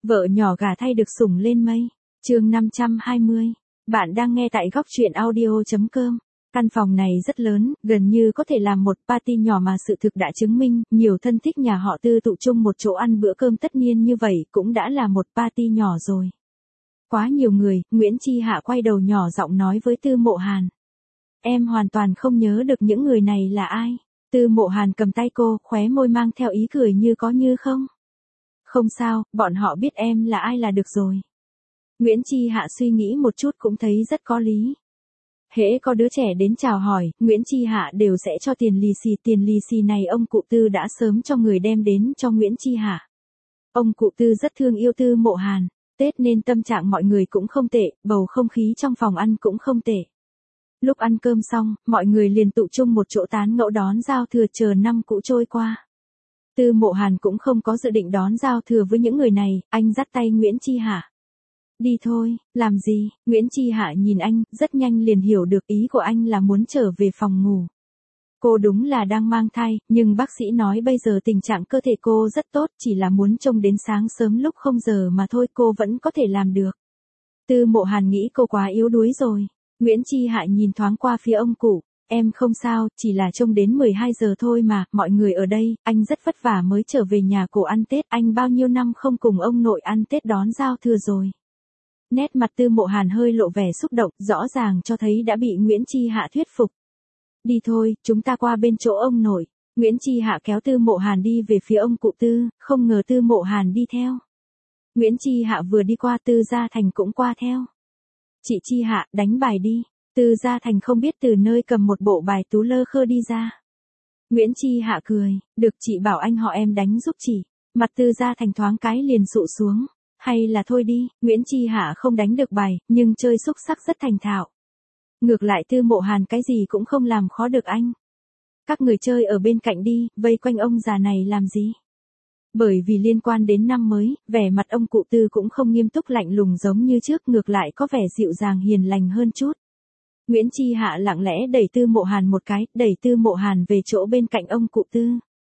Vợ nhỏ gả thay được sủng lên mây. Chương 520. Bạn đang nghe tại góc truyện audio.com. Căn phòng này rất lớn, gần như có thể làm một party nhỏ mà sự thực đã chứng minh, nhiều thân thích nhà họ Tư tụ chung một chỗ ăn bữa cơm tất niên như vậy cũng đã là một party nhỏ rồi. Quá nhiều người, Nguyễn Chi Hạ quay đầu nhỏ giọng nói với Tư Mộ Hàn. Em hoàn toàn không nhớ được những người này là ai. Tư Mộ Hàn cầm tay cô, khóe môi mang theo ý cười như có như không. Không sao, bọn họ biết em là ai là được rồi. Nguyễn Chi Hạ suy nghĩ một chút cũng thấy rất có lý. Hễ có đứa trẻ đến chào hỏi, Nguyễn Chi Hạ đều sẽ cho tiền lì xì này ông cụ Tư đã sớm cho người đem đến cho Nguyễn Chi Hạ. Ông cụ Tư rất thương yêu Tư Mộ Hàn, Tết nên tâm trạng mọi người cũng không tệ, bầu không khí trong phòng ăn cũng không tệ. Lúc ăn cơm xong, mọi người liền tụ chung một chỗ tán ngẫu đón giao thừa chờ năm cũ trôi qua. Tư Mộ Hàn cũng không có dự định đón giao thừa với những người này, anh dắt tay Nguyễn Chi Hạ. Đi thôi, làm gì? Nguyễn Chi Hạ nhìn anh, rất nhanh liền hiểu được ý của anh là muốn trở về phòng ngủ. Cô đúng là đang mang thai, nhưng bác sĩ nói bây giờ tình trạng cơ thể cô rất tốt, chỉ là muốn trông đến sáng sớm lúc 0 giờ mà thôi cô vẫn có thể làm được. Tư Mộ Hàn nghĩ cô quá yếu đuối rồi. Nguyễn Chi Hạ nhìn thoáng qua phía ông cụ. Em không sao, chỉ là trông đến 12 giờ thôi mà, mọi người ở đây, anh rất vất vả mới trở về nhà cổ ăn Tết, anh bao nhiêu năm không cùng ông nội ăn Tết đón giao thừa rồi. Nét mặt Tư Mộ Hàn hơi lộ vẻ xúc động, rõ ràng cho thấy đã bị Nguyễn Chi Hạ thuyết phục. Đi thôi, chúng ta qua bên chỗ ông nội. Nguyễn Chi Hạ kéo Tư Mộ Hàn đi về phía ông cụ Tư, không ngờ Tư Mộ Hàn đi theo. Nguyễn Chi Hạ vừa đi qua Tư Gia Thành cũng qua theo. Chị Chi Hạ, đánh bài đi. Tư Gia Thành không biết từ nơi cầm một bộ bài tú lơ khơ đi ra. Nguyễn Chi Hạ cười, được chị bảo anh họ em đánh giúp chị. Mặt Tư Gia Thành thoáng cái liền sụ xuống. Hay là thôi đi, Nguyễn Chi Hạ không đánh được bài, nhưng chơi xúc sắc rất thành thạo. Ngược lại Tư Mộ Hàn cái gì cũng không làm khó được anh. Các người chơi ở bên cạnh đi, vây quanh ông già này làm gì? Bởi vì liên quan đến năm mới, vẻ mặt ông cụ Tư cũng không nghiêm túc lạnh lùng giống như trước, ngược lại có vẻ dịu dàng hiền lành hơn chút. Nguyễn Chi Hạ lặng lẽ đẩy Tư Mộ Hàn một cái, đẩy Tư Mộ Hàn về chỗ bên cạnh ông cụ Tư.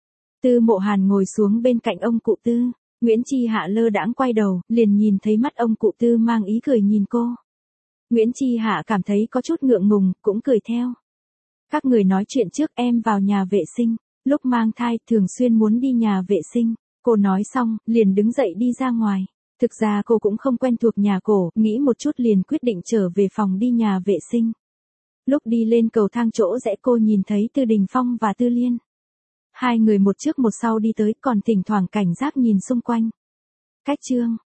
Tư Mộ Hàn ngồi xuống bên cạnh ông cụ Tư. Nguyễn Chi Hạ lơ đãng quay đầu, liền nhìn thấy mắt ông cụ Tư mang ý cười nhìn cô. Nguyễn Chi Hạ cảm thấy có chút ngượng ngùng, cũng cười theo. Các người nói chuyện trước, em vào nhà vệ sinh, lúc mang thai thường xuyên muốn đi nhà vệ sinh. Cô nói xong, liền đứng dậy đi ra ngoài. Thực ra cô cũng không quen thuộc nhà cổ, nghĩ một chút liền quyết định trở về phòng đi nhà vệ sinh. Lúc đi lên cầu thang chỗ rẽ cô nhìn thấy Tư Đình Phong và Tư Liên. Hai người một trước một sau đi tới, còn thỉnh thoảng cảnh giác nhìn xung quanh. Cách chương